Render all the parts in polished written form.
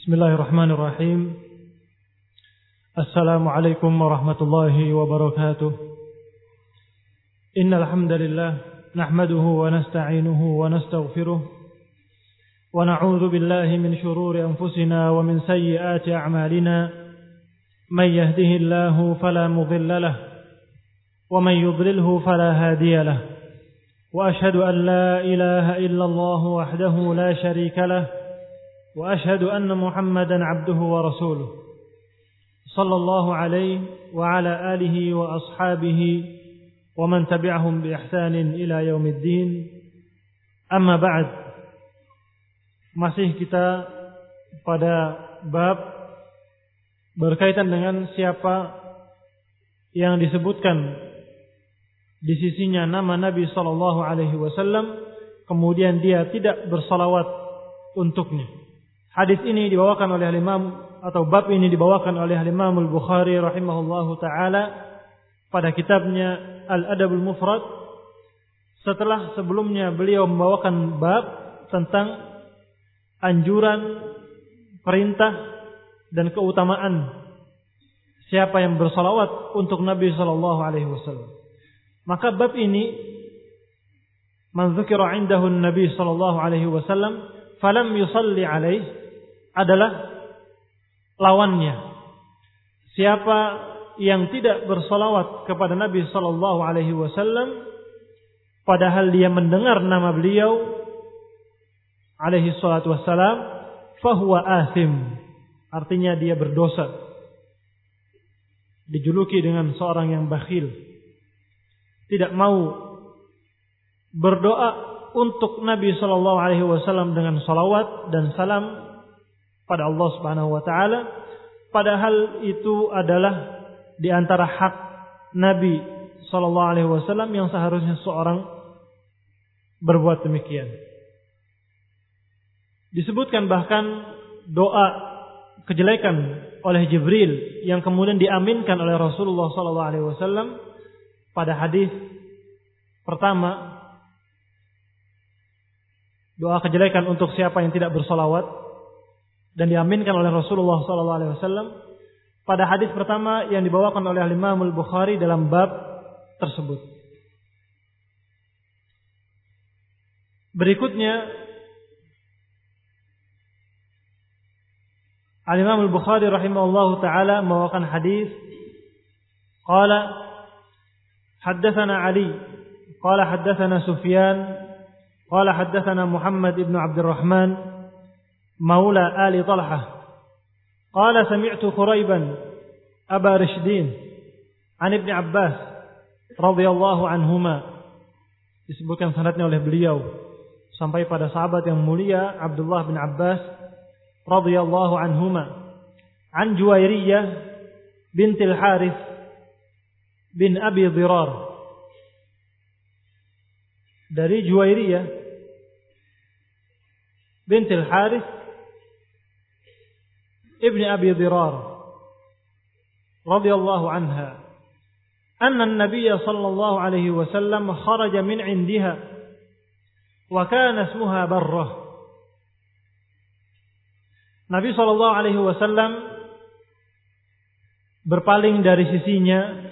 Bismillahirrahmanirrahim. Assalamualaikum warahmatullahi wabarakatuh. Innal hamdalillah nahmaduhu wa nasta'inuhu wa nastaghfiruh wa na'udzu billahi min shururi anfusina wa min sayyiati a'malina. May yahdihillahu fala mudilla lahu wa may yudlilhu fala hadiya lahu. Wa ashhadu an la ilaha illallah wahdahu la sharika lahu وأشهد أن محمدا عبده ورسوله صلى الله عليه وعلى آله وأصحابه ومن تبعهم بإحسان إلى يوم الدين. أما بعد, masih kita pada bab berkaitan dengan siapa yang disebutkan di sisinya nama Nabi sallallahu alaihi wasallam kemudian dia tidak bersalawat untuknya. Hadis ini dibawakan oleh Imam atau bab ini dibawakan oleh Imam Al-Bukhari rahimahullahu taala pada kitabnya Al-Adabul Mufrad, setelah sebelumnya beliau membawakan bab tentang anjuran, perintah dan keutamaan siapa yang bersalawat untuk Nabi sallallahu alaihi wasallam. Maka bab ini, man dzukira 'indahu an-nabi sallallahu alaihi wasallam falam yusalli alaihi, adalah lawannya. Siapa yang tidak bersalawat kepada Nabi sallallahu alaihi wasallam padahal dia mendengar nama beliau alaihi salatu wassalam, fahuwa athim, artinya dia berdosa. Dijuluki dengan seorang yang bakhil, tidak mau berdoa untuk Nabi sallallahu alaihi wasallam dengan salawat dan salam pada Allah Subhanahu wa taala, padahal itu adalah di antara hak Nabi sallallahu alaihi wasallam yang seharusnya seorang berbuat demikian. Disebutkan bahkan doa kejelekan oleh Jibril yang kemudian diaminkan oleh Rasulullah sallallahu alaihi wasallam pada hadis pertama, doa kejelekan untuk siapa yang tidak bersalawat, dan diaminkan oleh Rasulullah sallallahu alaihi wasallam pada hadis pertama yang dibawakan oleh Imam Al-Bukhari dalam bab tersebut. Berikutnya Al-Imam Al-Bukhari rahimahullahu taala membawakan hadis, qala haddatsana Ali qala haddatsana Sufyan qala haddatsana Muhammad ibn Abdurrahman مولى آل طلحة قال سمعت خريبا أبا رشدين عن ابن عباس رضي الله عنهما. Disebutkan sanadnya oleh beliau sampai pada sahabat yang mulia Abdullah bin Abbas radhiyallahu anhuma, an Juwairiyah bintil Harith bin Abi Dhirar, dari Juwairiyah bintil Harith ابن أبي ضرار رضي الله عنها أن النبي صلى الله عليه وسلم خرج من عندها وكان اسمها برة. Nabi sallallahu alaihi wasallam berpaling dari sisinya,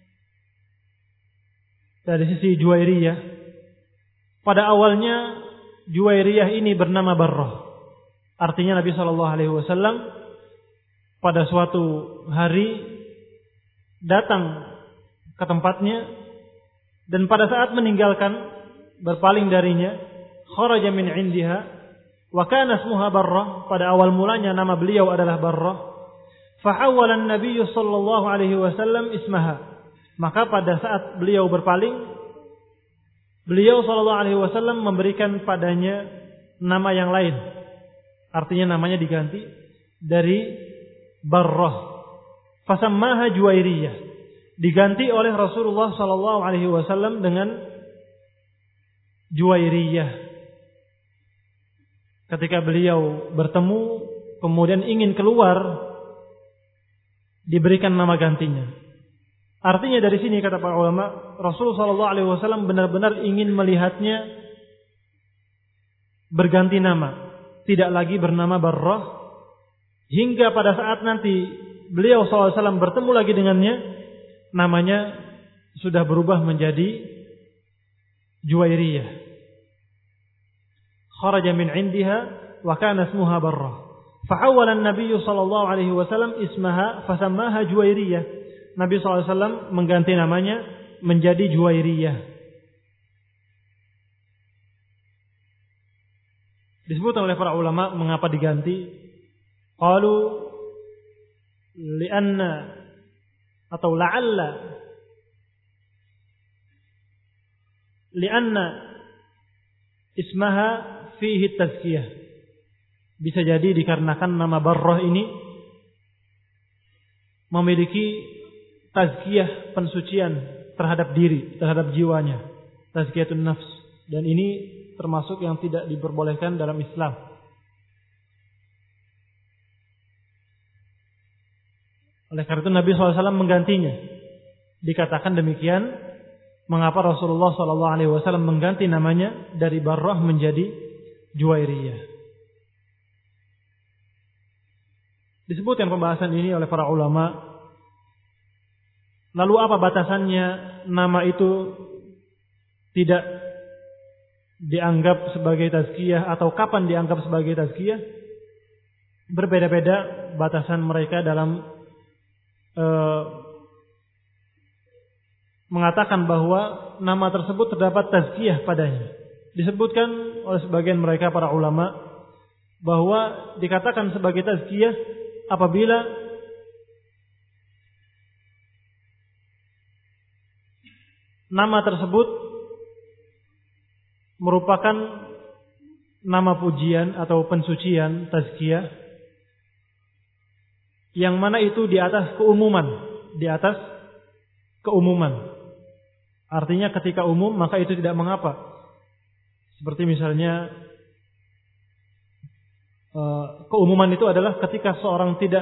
dari sisi Juwairiyah. Pada awalnya Juwairiyah ini bernama Barrah. Artinya Nabi sallallahu alaihi wasallam pada suatu hari datang ke tempatnya dan pada saat meninggalkan, berpaling darinya, kharaja min indiha wa kana ismuha Barrah, pada awal mulanya nama beliau adalah Barrah. Fahawwala an-nabiy sallallahu alaihi wasallam ismaha, maka pada saat beliau berpaling, beliau sallallahu alaihi wasallam memberikan padanya nama yang lain, artinya namanya diganti dari Barrah, fasammaha Juwairiyah, diganti oleh Rasulullah sallallahu alaihi wasallam dengan Juwairiyah. Ketika beliau bertemu kemudian ingin keluar, diberikan nama gantinya. Artinya dari sini kata para ulama, Rasulullah sallallahu alaihi wasallam benar-benar ingin melihatnya berganti nama, tidak lagi bernama Barrah, hingga pada saat nanti beliau SAW bertemu lagi dengannya, namanya sudah berubah menjadi Juwairiyah. Kharaja min indiha wa kana ismuha Barrah. Fa'awwala an-nabiy sallallahu alaihi wasallam ismaha fasammaha Juwairiyah. Nabi SAW mengganti namanya menjadi Juwairiyah. Disebutkan oleh para ulama mengapa diganti. Qalu li'anna atau la'alla li'anna ismaha fihi tazkiyah. Bisa jadi dikarenakan nama Barrah ini memiliki tazkiyah, pensucian terhadap diri, terhadap jiwanya, tazkiyatun nafs, dan ini termasuk yang tidak diperbolehkan dalam Islam. Oleh karena itu Nabi SAW menggantinya. Dikatakan demikian, mengapa Rasulullah SAW mengganti namanya dari Barrah menjadi Juwairiyah. Disebutkan pembahasan ini oleh para ulama. Lalu apa batasannya nama itu tidak dianggap sebagai tazkiyah atau kapan dianggap sebagai tazkiyah? Berbeda-beda batasan mereka dalam mengatakan bahwa nama tersebut terdapat tazkiyah padanya. Disebutkan oleh sebagian mereka para ulama bahwa dikatakan sebagai tazkiyah apabila nama tersebut merupakan nama pujian atau pensucian, tazkiyah, yang mana itu di atas keumuman, di atas keumuman. Artinya ketika umum maka itu tidak mengapa. Seperti misalnya keumuman itu adalah ketika seorang tidak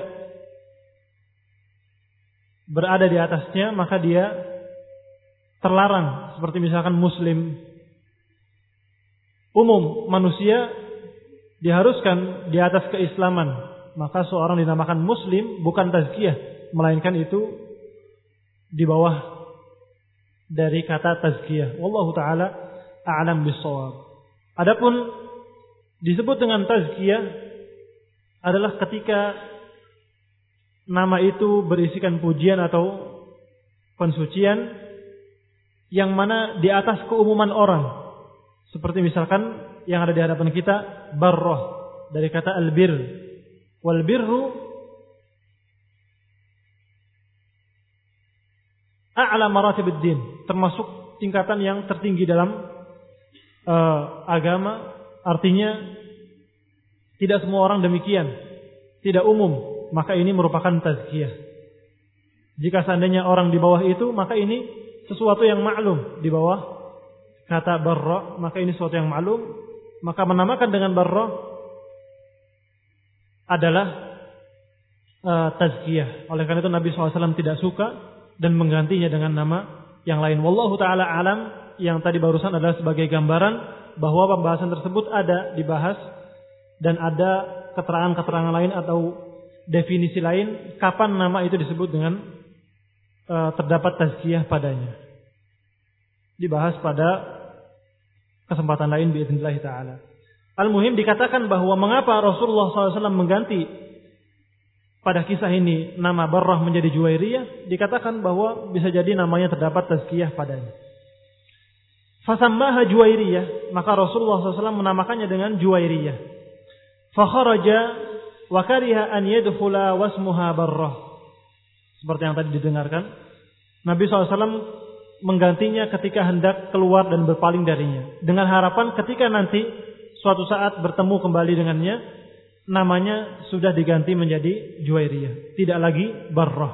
berada di atasnya maka dia terlarang. Seperti misalkan muslim, umum manusia diharuskan di atas keislaman, maka seorang dinamakan muslim bukan tazkiyah, melainkan itu di bawah dari kata tazkiyah. Wallahu taala a'lam bis-shawab. Adapun disebut dengan tazkiyah adalah ketika nama itu berisikan pujian atau pensucian yang mana di atas keumuman orang. Seperti misalkan yang ada di hadapan kita Barrah, dari kata al-bir. Wal birru a'la maratibid din, termasuk tingkatan yang tertinggi dalam agama. Artinya tidak semua orang demikian, tidak umum, maka ini merupakan tazkiyah. Jika seandainya orang di bawah itu, maka ini sesuatu yang maklum. Di bawah kata Barra, maka ini sesuatu yang maklum. Maka menamakan dengan Barra adalah tazkiyah. Oleh karena itu Nabi SAW tidak suka dan menggantinya dengan nama yang lain. Wallahu ta'ala alam. Yang tadi barusan adalah sebagai gambaran bahwa pembahasan tersebut ada dibahas dan ada keterangan-keterangan lain atau definisi lain kapan nama itu disebut dengan terdapat tazkiyah padanya. Dibahas pada kesempatan lain biidznillah ta'ala. Al-muhim dikatakan bahwa mengapa Rasulullah SAW mengganti pada kisah ini nama Barrah menjadi Juwairiyah, dikatakan bahwa bisa jadi namanya terdapat tazkiyah padanya. Fasammaha Juwairiyah, maka Rasulullah SAW menamakannya dengan Juwairiyah. Fakharaja wa kariha an yadkhula wasmuha Barrah. Seperti yang tadi didengarkan, Nabi SAW menggantinya ketika hendak keluar dan berpaling darinya, dengan harapan ketika nanti suatu saat bertemu kembali dengannya, namanya sudah diganti menjadi Juwairiyah, tidak lagi Barrah.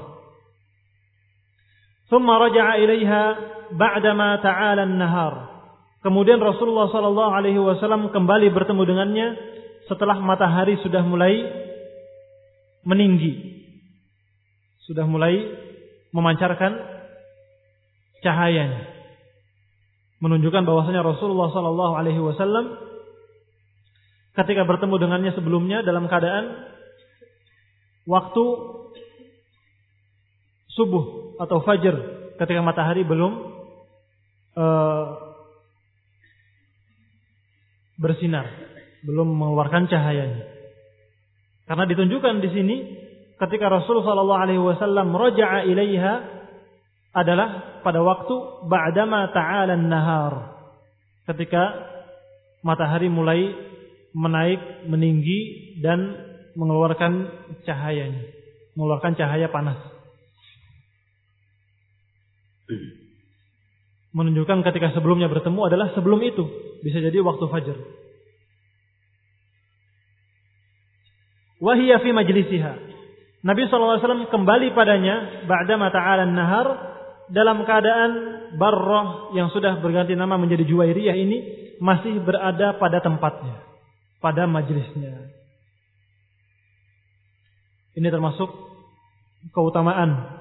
Thumma raja'a ilaiha ba'dama ta'ala an-nahar. Kemudian Rasulullah SAW kembali bertemu dengannya setelah matahari sudah mulai meninggi, sudah mulai memancarkan cahayanya, menunjukkan bahwasanya Rasulullah SAW ketika bertemu dengannya sebelumnya dalam keadaan waktu subuh atau fajar ketika matahari belum bersinar, belum mengeluarkan cahayanya. Karena ditunjukkan di sini ketika Rasulullah sallallahu alaihi wasallam raja'a ilaiha adalah pada waktu ba'dama ta'ala an-nahar. Ketika matahari mulai menaik, meninggi dan mengeluarkan cahayanya, mengeluarkan cahaya panas. Menunjukkan ketika sebelumnya bertemu adalah sebelum itu, bisa jadi waktu fajar. Wahiyya fi majlisiha. Nabi SAW kembali padanya ba'dama ta'ala an-nahar dalam keadaan Barrah yang sudah berganti nama menjadi Juwairiyah ini masih berada pada tempatnya, pada majlisnya. Ini termasuk keutamaan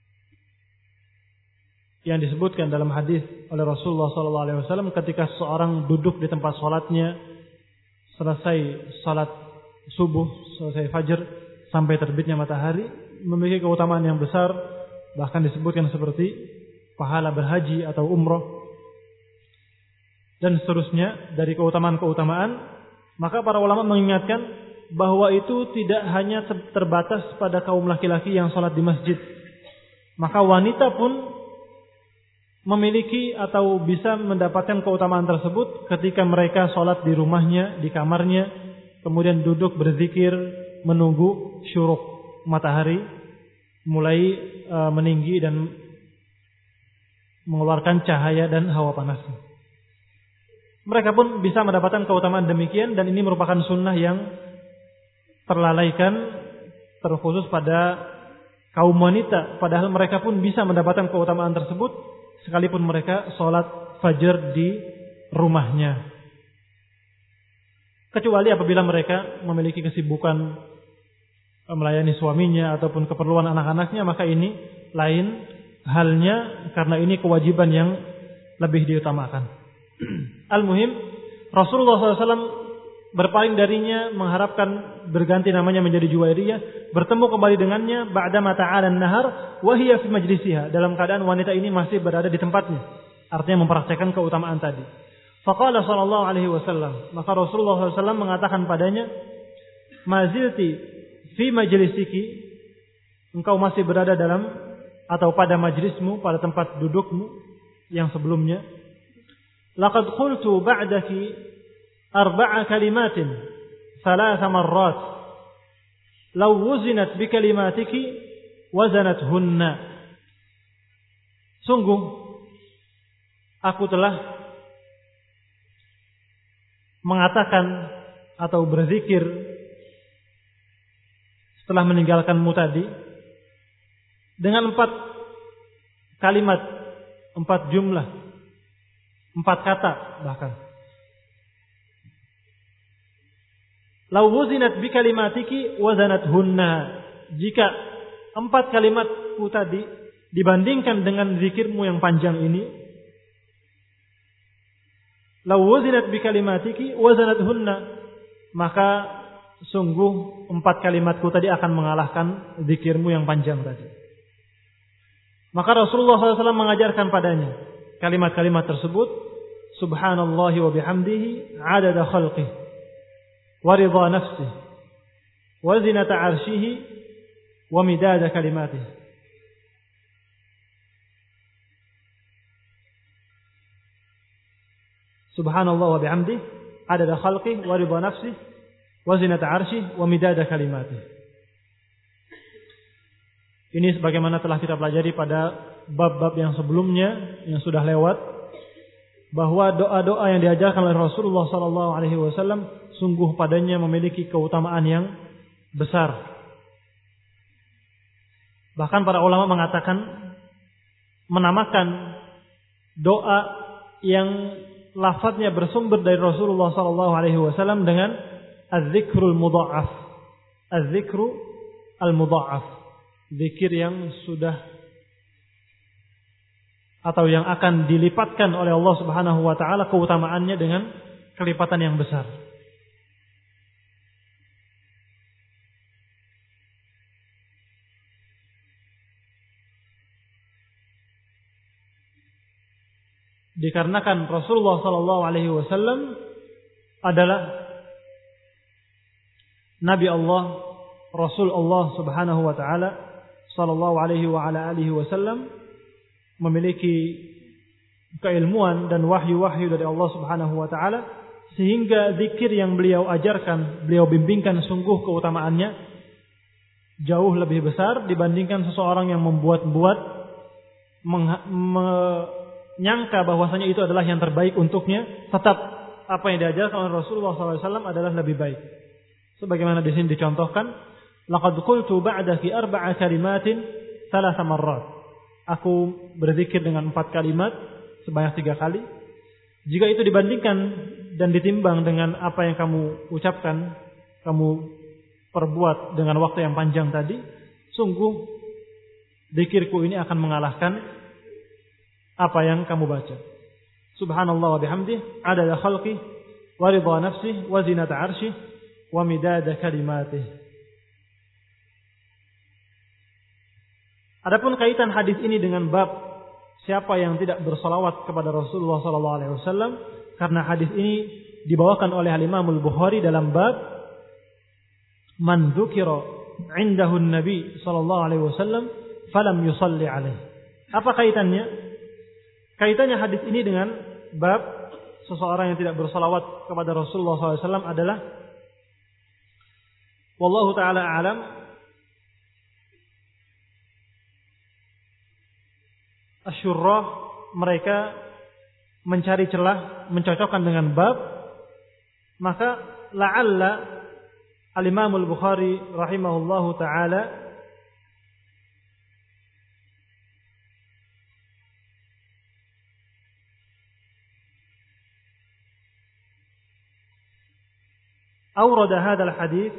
yang disebutkan dalam hadis oleh Rasulullah SAW ketika seorang duduk di tempat sholatnya, selesai sholat subuh, selesai fajar sampai terbitnya matahari, memiliki keutamaan yang besar, bahkan disebutkan seperti pahala berhaji atau umroh dan seterusnya dari keutamaan-keutamaan. Maka para ulama mengingatkan bahwa itu tidak hanya terbatas pada kaum laki-laki yang sholat di masjid, maka wanita pun memiliki atau bisa mendapatkan keutamaan tersebut ketika mereka sholat di rumahnya, di kamarnya, kemudian duduk berzikir menunggu syuruk matahari mulai meninggi dan mengeluarkan cahaya dan hawa panas. Mereka pun bisa mendapatkan keutamaan demikian, dan ini merupakan sunnah yang terlalaikan, terkhusus pada kaum wanita, padahal mereka pun bisa mendapatkan keutamaan tersebut sekalipun mereka sholat fajar di rumahnya. Kecuali apabila mereka memiliki kesibukan melayani suaminya ataupun keperluan anak-anaknya, maka ini lain halnya, karena ini kewajiban yang lebih diutamakan. Al-muhim, Rasulullah SAW berpaling darinya, mengharapkan berganti namanya menjadi Juwairiyah, bertemu kembali dengannya ba'dama ta'ala an-nahar wa hiya fi majlisiha, dalam keadaan wanita ini masih berada di tempatnya, artinya mempraktikkan keutamaan tadi. Faqala sallallahu alaihi wasallam, maka Rasulullah SAW mengatakan padanya, mazilti fi majlisiki, engkau masih berada dalam atau pada majlismu, pada tempat dudukmu yang sebelumnya. Laqad qultu ba'daki arba'a kalimatin thalatha marrat law wuzinat bi kalimatiki wazanathunna. Sungguh aku telah mengatakan atau berzikir setelah meninggalkanmu tadi dengan 4 kalimat, 4 jumlah, 4 kata bahkan. Lau wuzinat bi kalimatiki wazanathunna. Jika 4 kalimatku tadi dibandingkan dengan zikirmu yang panjang ini, lau wuzinat bi kalimatiki wazanathunna, maka sungguh 4 kalimatku tadi akan mengalahkan zikirmu yang panjang tadi. Maka Rasulullah SAW mengajarkan padanya kalimat-kalimat tersebut, subhanallahi wa bihamdihi adada khalqihi wa ridha nafsihi wa zinata arshihi wa midada kalimatihi. Subhanallah wa bihamdihi adada khalqihi wa ridha nafsihi wa zinata arshihi wa midada kalimatihi. Ini sebagaimana telah kita pelajari pada bab-bab yang sebelumnya yang sudah lewat, bahwa doa-doa yang diajarkan oleh Rasulullah SAW sungguh padanya memiliki keutamaan yang besar. Bahkan para ulama mengatakan, menamakan doa yang lafadznya bersumber dari Rasulullah SAW dengan az-zikrul mudha'af, az-zikru al-mudha'af, zikir yang sudah atau yang akan dilipatkan oleh Allah Subhanahu wa taala keutamaannya dengan kelipatan yang besar. Dikarenakan Rasulullah sallallahu alaihi wasallam adalah Nabi Allah, Rasul Allah Subhanahu wa taala sallallahu alaihi wa ala alihi wasallam, memiliki keilmuan dan wahyu-wahyu dari Allah Subhanahu wa taala, sehingga zikir yang beliau ajarkan, beliau bimbingkan, sungguh keutamaannya jauh lebih besar dibandingkan seseorang yang membuat-buat, menyangka bahwasanya itu adalah yang terbaik untuknya. Tetap apa yang diajarkan oleh Rasulullah SAW adalah lebih baik. Sebagaimana di sini dicontohkan, laqad qultu ba'daki arba'a kalimatin thalatha marrat. Aku berzikir dengan 4 kalimat sebanyak 3 kali. Jika itu dibandingkan dan ditimbang dengan apa yang kamu ucapkan, kamu perbuat dengan waktu yang panjang tadi, sungguh zikirku ini akan mengalahkan apa yang kamu baca. Subhanallah wa bihamdih, adada khalqih, wa ridha nafsih, wa zinata arshih, wa midada kalimatih. Adapun kaitan hadis ini dengan bab siapa yang tidak bersalawat kepada Rasulullah SAW, karena hadis ini dibawakan oleh Imam Al-Bukhari dalam bab man dzukira indahu Nabi SAW falam yusalli alaihi. Apa kaitannya? Kaitannya hadis ini dengan bab seseorang yang tidak bersalawat kepada Rasulullah SAW adalah, wallahu ta'ala a'lam, asyurrah mereka mencari celah mencocokkan dengan bab, maka la'alla al-Imam Al-Bukhari rahimahullahu ta'ala awrada hadzal hadits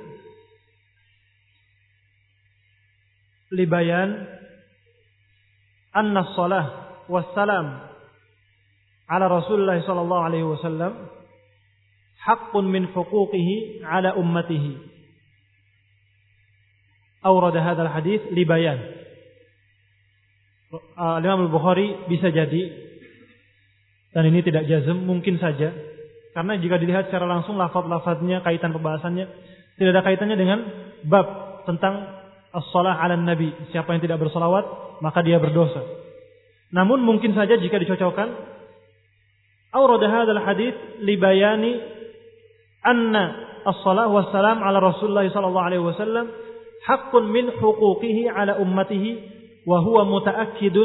libayan anna as-salah was-salam ala Rasulullah sallallahu alaihi wasallam haqqun min huquqihi ala ummatihi. Awrada hadzal hadits libayan. Imam Al-Bukhari bisa jadi, dan ini tidak jazm, mungkin saja, karena jika dilihat secara langsung lafaz-lafaznya, kaitan pembahasannya tidak ada kaitannya dengan bab tentang as-shalah 'alan nabi, siapa yang tidak bersalawat maka dia berdosa. Namun mungkin saja jika dicocokkan, awrada hadzal hadits li bayani anna as-shalah was-salam 'ala Rasulullah sallallahu alaihi wasallam haqqun min huquqihi 'ala ummatihi wa huwa mutaakkidun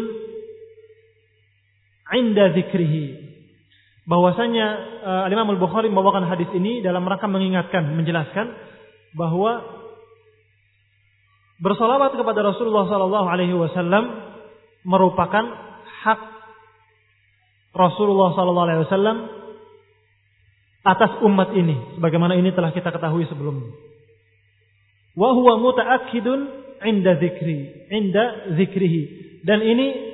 'inda dzikrihi. Bahwasanya Imam Al-Bukhari membawakan hadis ini dalam rangka mengingatkan, menjelaskan bahwa bersalawat kepada Rasulullah sallallahu alaihi wasallam merupakan hak Rasulullah sallallahu alaihi wasallam atas umat ini, sebagaimana ini telah kita ketahui sebelumnya. Wa huwa mutaakkidun 'inda dzikrihi. Dan ini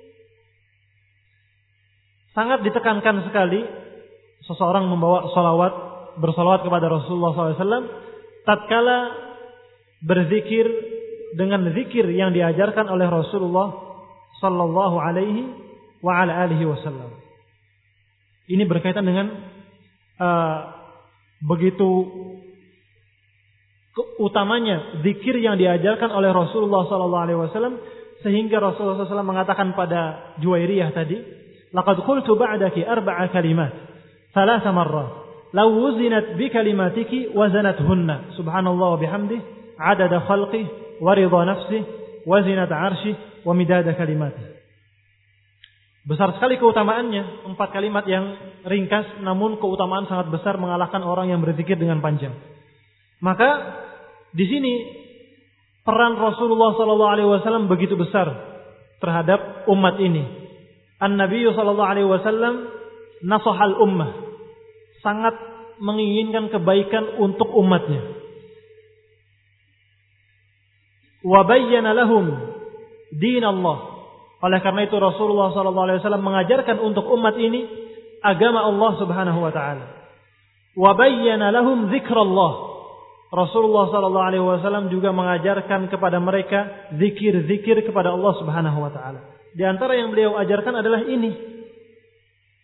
sangat ditekankan sekali seseorang membawa salawat, bersalawat kepada Rasulullah SAW tatkala berzikir dengan zikir yang diajarkan oleh Rasulullah sallallahu alaihi wa ala alihi wasallam. Ini berkaitan dengan begitu utamanya zikir yang diajarkan oleh Rasulullah sallallahu alaihi wasallam, sehingga Rasulullah SAW mengatakan pada Juwairiyah tadi, laqad qultu ba'daki arba'a kalimat thalatha marrat law wuzinat bi kalimatiki wazanathunna subhanallah wa bihamdihi adada khalqihi wa ridha nafsihi wa zinata 'arsyihi wa midada kalimatihi. Besar sekali keutamaannya, 4 kalimat yang ringkas namun keutamaan sangat besar mengalahkan orang yang berzikir dengan panjang. Maka di sini peran Rasulullah sallallahu alaihi wasallam begitu besar terhadap umat ini. An-Nabi sallallahu alaihi wasallam nasahal ummah, sangat menginginkan kebaikan untuk umatnya. Wa bayyana lahum dinallah. Oleh karena itu Rasulullah sallallahu alaihi wasallam mengajarkan untuk umat ini agama Allah Subhanahu wa taala. Wa bayyana lahum dzikrallah. Rasulullah sallallahu alaihi wasallam juga mengajarkan kepada mereka zikir-zikir kepada Allah Subhanahu wa taala. Di antara yang beliau ajarkan adalah ini.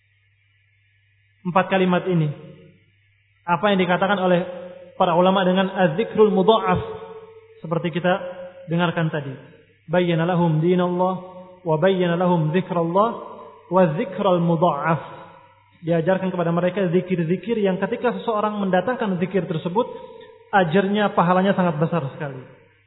empat kalimat ini. Apa yang dikatakan oleh para ulama dengan az-zikrul mudha'af, seperti kita dengarkan tadi. Bayyana lahum dinallah wa bayyana lahum zikrallah wa zikral mudha'af. Diajarkan kepada mereka zikir-zikir yang ketika seseorang mendatangkan zikir tersebut, ajarnya, pahalanya sangat besar sekali.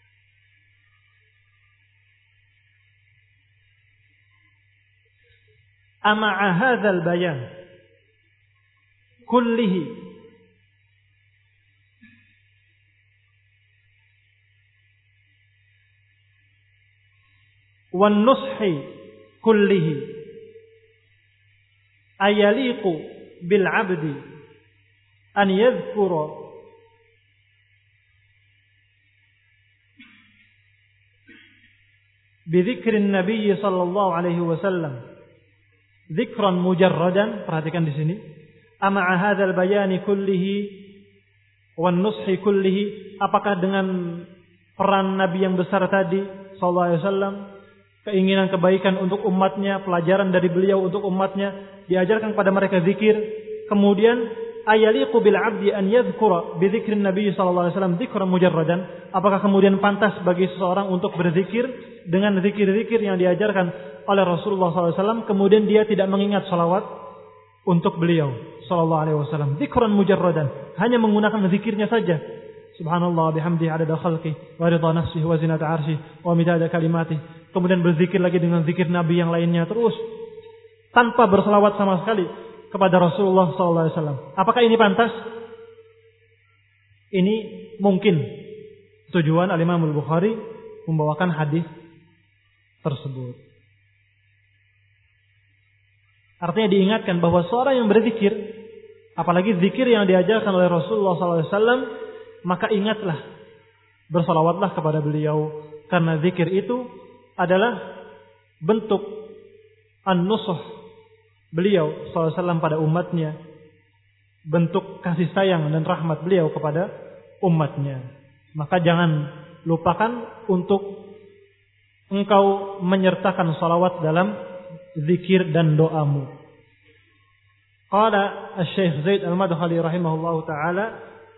Ama'a hadzal bayan kullihi wan nushi kullihi ayaliqu bil 'abdi an yadhkura bi dzikrin nabiy sallallahu alaihi wasallam dzikran mujarradan. Perhatikan di sini, ama'a hadzal bayani kullihi wan nushi kullihi, apakah dengan peran nabi yang besar tadi sallallahu alaihi wasallam, keinginan kebaikan untuk umatnya, pelajaran dari beliau untuk umatnya, diajarkan kepada mereka zikir, kemudian ayaliqu bil 'abdi an yadhkura bi dzikrin nabiy sallallahu alaihi wasallam dzikran mujarradan, apakah kemudian pantas bagi seseorang untuk berzikir dengan zikir-zikir yang diajarkan oleh Rasulullah SAW, kemudian dia tidak mengingat salawat untuk beliau sallallahu alaihi wasallam, dzikran mujarradan, hanya menggunakan zikirnya saja, subhanallah bihamdihi adada khalqi wa ridha nafsihi wa zinata arsyihi wa midada kalimatihi, kemudian berzikir lagi dengan zikir nabi yang lainnya terus tanpa berselawat sama sekali kepada Rasulullah sallallahu alaihi wasallam. Apakah ini pantas? Ini mungkin tujuan Al-Imam Al-Bukhari membawakan hadis tersebut. Artinya diingatkan bahwa seorang yang berzikir, apalagi zikir yang diajarkan oleh Rasulullah SAW, maka ingatlah, bersalawatlah kepada beliau, karena zikir itu adalah bentuk an-nusuh beliau SAW pada umatnya, bentuk kasih sayang dan rahmat beliau kepada umatnya. Maka jangan lupakan untuk engkau menyertakan salawat dalam zikir dan doamu. Qala Asy-Syaikh Zaid Al-Madkhali rahimahullahu taala,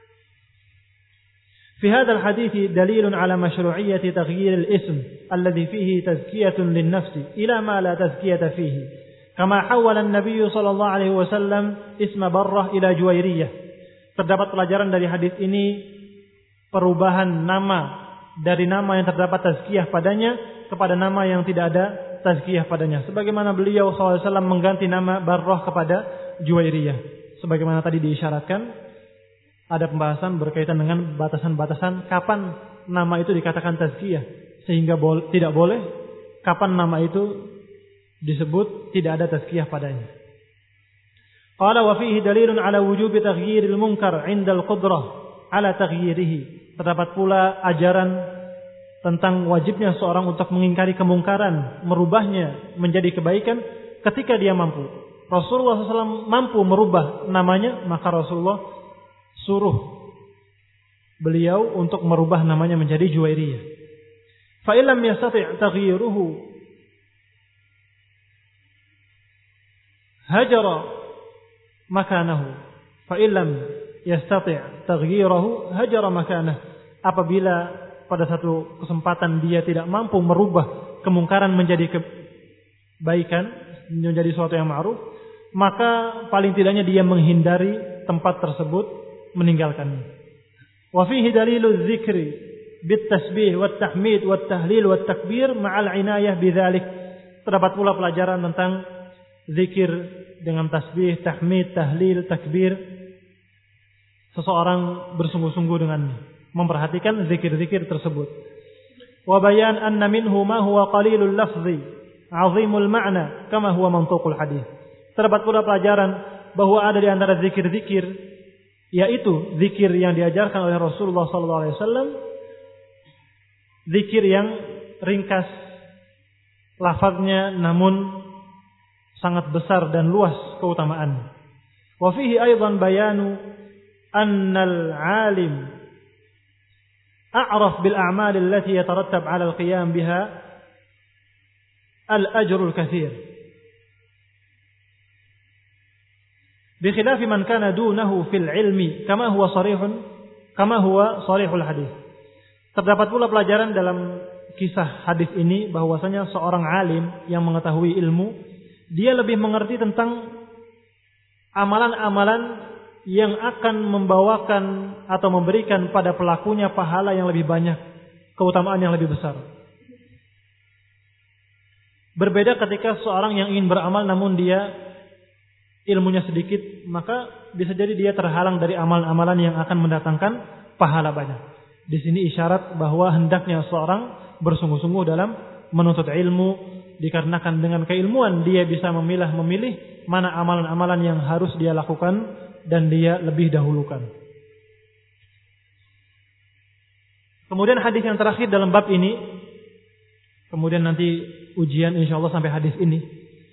fi hadzal hadits dalilun ala mashru'iyyati taghyir al-ism alladhi fihi tazkiyatun lin-nafs ila ma la tazkiyata fihi, kama hawala an-nabiy sallallahu alaihi wasallam isma Barrah ila Juwairiyah. Terdapat pelajaran dari hadis ini perubahan nama dari nama yang terdapat tazkiyah padanya kepada nama yang tidak ada tazkiyah padanya, sebagaimana beliau SAW mengganti nama Barrah kepada Juwairiyah. Sebagaimana tadi diisyaratkan, ada pembahasan berkaitan dengan batasan-batasan kapan nama itu dikatakan tazkiyah, sehingga tidak boleh, kapan nama itu disebut tidak ada tazkiyah padanya. Qala wa fihi dalilun ala wujubi taghyiril munkar 'inda al-qudrah ala taghyirihi. Terdapat pula ajaran tentang wajibnya seorang untuk mengingkari kemungkaran, merubahnya menjadi kebaikan ketika dia mampu. Rasulullah SAW mampu merubah namanya, maka Rasulullah suruh beliau untuk merubah namanya menjadi Juwairiyah. Fa illam yastati' taghyiruhu hajara makanahu. Fa illam yastati' taghyiruhu hajara makanahu. Apabila pada satu kesempatan dia tidak mampu merubah kemungkaran menjadi kebaikan, menjadi sesuatu yang ma'ruf, maka paling tidaknya dia menghindari tempat tersebut, meninggalkannya. Wa fihi dalilul dzikri bit tasbih wat tahmid wat tahlil wat takbir ma'al inayah bidzalik. Terdapat pula pelajaran tentang zikir dengan tasbih, tahmid, tahlil, takbir. Seseorang bersungguh-sungguh dengannya, memperhatikan zikir-zikir tersebut. Wa bayan anna minhu ma huwa qalilul lafzi 'azimul ma'na kama huwa mantuqul hadis. Terdapat pula pelajaran bahwa ada di antara zikir-zikir, yaitu zikir yang diajarkan oleh Rasulullah SAW, zikir yang ringkas lafaznya namun sangat besar dan luas keutamaan. Wa fihi aidan bayanu annal 'alim أعرف بالأعمال التي يترتب على القيام بها الأجر الكثير. Bi khilafi man kana dunahu fil ilmi kama huwa sharihul hadis. Terdapat pula pelajaran dalam kisah hadis ini bahwasanya seorang alim yang mengetahui ilmu, dia lebih mengerti tentang amalan-amalan yang akan membawakan atau memberikan pada pelakunya pahala yang lebih banyak, keutamaan yang lebih besar. Berbeda ketika seorang yang ingin beramal namun dia ilmunya sedikit, maka bisa jadi dia terhalang dari amalan-amalan yang akan mendatangkan pahala banyak. Di sini isyarat bahwa hendaknya seorang bersungguh-sungguh dalam menuntut ilmu, dikarenakan dengan keilmuan dia bisa memilih mana amalan-amalan yang harus dia lakukan dan dia lebih dahulukan. Kemudian hadis yang terakhir dalam bab ini, kemudian nanti ujian insyaallah sampai hadis ini.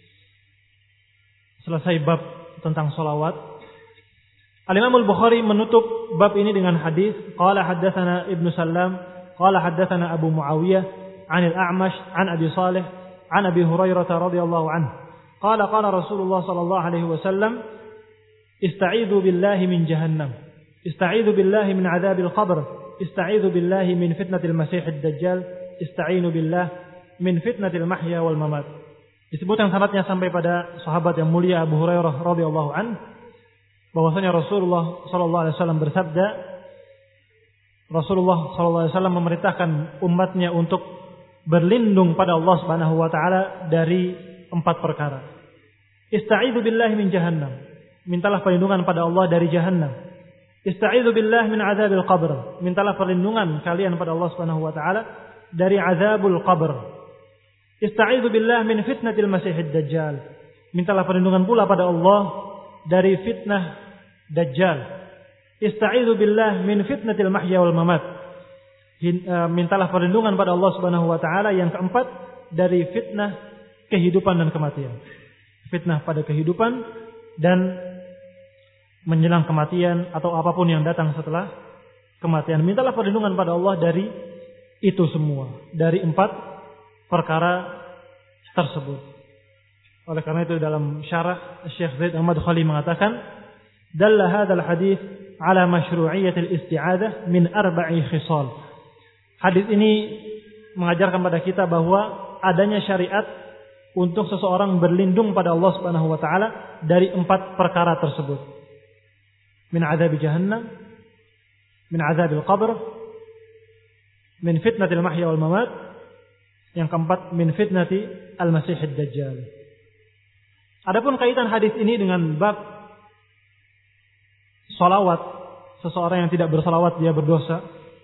Selesai bab tentang salawat. Al-Imam Al-Bukhari menutup bab ini dengan hadis, qala haddatsana Ibnu Sallam, qala haddatsana Abu Muawiyah 'an al-A'mash 'an Abi Shalih 'an Abi Hurairah radhiyallahu anhu. Qala Rasulullah sallallahu alaihi wasallam, ista'idzu billahi min jahannam, ista'idzu billahi min 'adzabil qabr, ista'idzu billahi min fitnatil masiihid dajjal, ista'inu billah min fitnatil mahya wal mamat. Disebutkan sanadnya sampai pada sahabat yang mulia Abu Hurairah radhiyallahu anhu bahwasanya Rasulullah sallallahu alaihi wasallam bersabda, Rasulullah sallallahu alaihi wasallam memerintahkan umatnya untuk berlindung pada Allah Subhanahu wa taala dari 4 perkara. Ista'idzu billahi min jahannam, mintalah perlindungan pada Allah dari jahannam. Ista'idzu billahi min adzabil qabr, mintalah perlindungan kalian pada Allah Subhanahu wa taala dari azabul qabr. Ista'idzu billahi min fitnatil masiihid dajjal, mintalah perlindungan pula pada Allah dari fitnah dajjal. Ista'idzu billahi min fitnatil mahya wal mamat, mintalah perlindungan pada Allah Subhanahu wa taala yang keempat dari fitnah kehidupan dan kematian. Fitnah pada kehidupan dan menjelang kematian atau apapun yang datang setelah kematian. Mintalah perlindungan pada Allah dari itu semua, dari 4 perkara tersebut. Oleh karena itu dalam syarah Syekh Zaid Ahmad Khali mengatakan, dalla hadzal hadits ala masyru'iyyatil isti'adzah min 4 khisal. Hadis ini mengajarkan pada kita bahwa adanya syariat untuk seseorang berlindung pada Allah Subhanahu wa taala dari 4 perkara tersebut. Min adzab jahannam, min adzabil qabr, min fitnatil mahya wal mamat, yang keempat min fitnati al-masiihid dajjal. Adapun kaitan hadis ini dengan bab salawat, seseorang yang tidak bersalawat dia berdosa.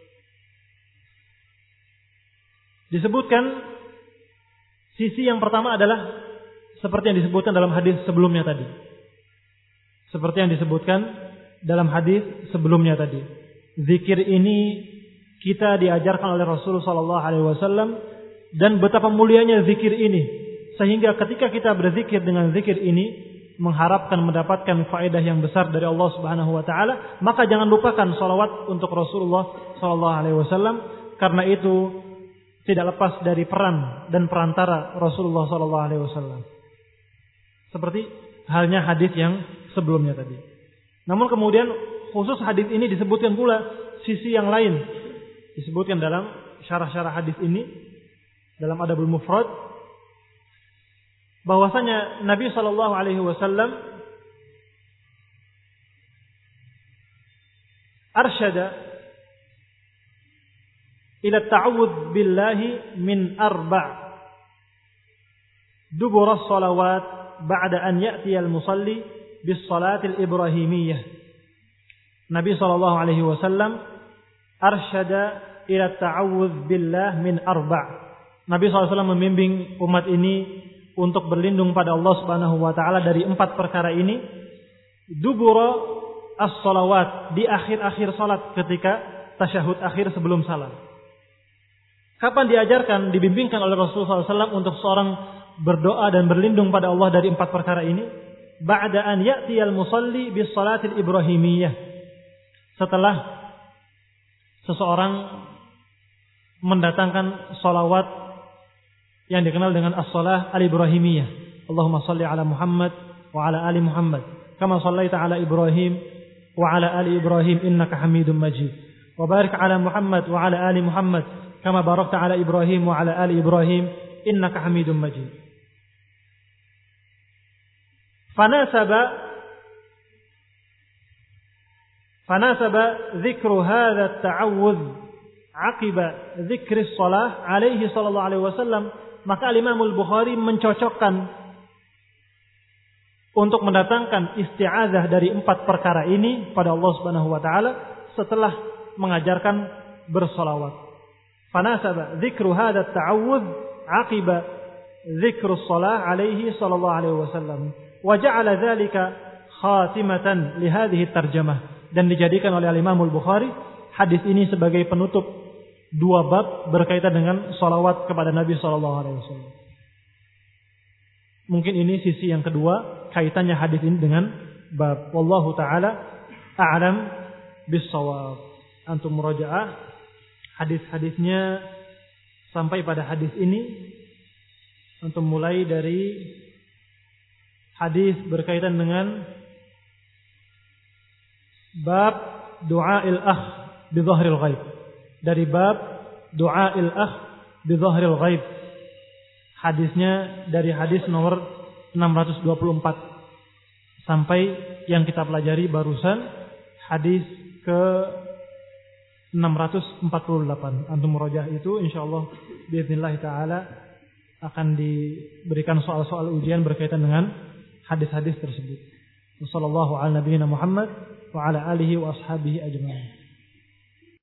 Disebutkan sisi yang pertama adalah seperti yang disebutkan dalam hadis sebelumnya tadi. Seperti yang disebutkan dalam hadis sebelumnya tadi. Zikir ini kita diajarkan oleh Rasulullah sallallahu alaihi wasallam dan betapa mulianya zikir ini. Sehingga ketika kita berzikir dengan zikir ini mengharapkan mendapatkan faedah yang besar dari Allah Subhanahu wa taala, maka jangan lupakan salawat untuk Rasulullah sallallahu alaihi wasallam, karena itu tidak lepas dari peran dan perantara Rasulullah sallallahu alaihi wasallam. Seperti halnya hadis yang sebelumnya tadi. Namun kemudian khusus hadis ini disebutkan pula sisi yang lain. Disebutkan dalam syarah-syarah hadis ini dalam Adabul Mufrad bahwasanya Nabi sallallahu alaihi wasallam arsyada ila ta'awudz billahi min 4 dubur as-salawat ba'da an ya'ti al-musalli bis salatil ibrahimiyyah. Nabi sallallahu alaihi wasallam arsyada ila ta'awudz billah min 4. Nabi sallallahu alaihi wasallam membimbing umat ini untuk berlindung pada Allah Subhanahu wa taala dari 4 perkara ini. Dubura as-salawat, di akhir-akhir salat ketika tasyahud akhir sebelum salam. Kapan diajarkan, dibimbingkan oleh Rasulullah SAW untuk seorang berdoa dan berlindung pada Allah dari 4 perkara ini? Ba'da an ya'tiyal musalli bis salatil ibrahimiyyah. Setelah seseorang mendatangkan salawat yang dikenal dengan as-salah al-ibrahimiyah. Allahumma salli ala Muhammad wa ala ali Muhammad. kama shallaita ala Ibrahim wa ala ali Ibrahim innaka Hamidum Majid. Wa barik ala Muhammad wa ala ali Muhammad kama barakta ala Ibrahim wa ala ali Ibrahim innaka Hamidum Majid. فناسب ذكر هذا التعوذ عقب ذكر الصلاة عليه صلى الله عليه وسلم. Maka Imam Al-Bukhari mencocokkan untuk mendatangkan isti'adzah dari 4 perkara ini pada Allah Subhanahu wa taala setelah mengajarkan bersolawat. Fanasaba dzikru hadha at-ta'awudz aqiba dzikru shalah alaihi sallallahu alaihi wasallam wa ja'ala dzalika khatimatan li hadhihi tarjamah, dan dijadikan oleh Imam Al-Bukhari hadis ini sebagai penutup 2 bab berkaitan dengan salawat kepada Nabi sallallahu alaihi wasallam. Mungkin ini sisi yang kedua kaitannya hadis ini dengan bab. Wallahu taala a'lam bis-shawab. Antum murajaah hadis-hadisnya sampai pada hadis ini. Antum mulai dari hadis berkaitan dengan bab du'ail akh bi dhahril ghaib. Dari bab du'ail akh bi dhahril ghaib. Hadisnya dari hadis nomor 624 sampai yang kita pelajari barusan hadis ke 648. Antum murajaah itu insyaallah باذنillah taala akan diberikan soal-soal ujian berkaitan dengan hadis-hadis tersebut. Wassallallahu ala nabiyyina Muhammad wa ala alihi wa ashabihi ajma'in.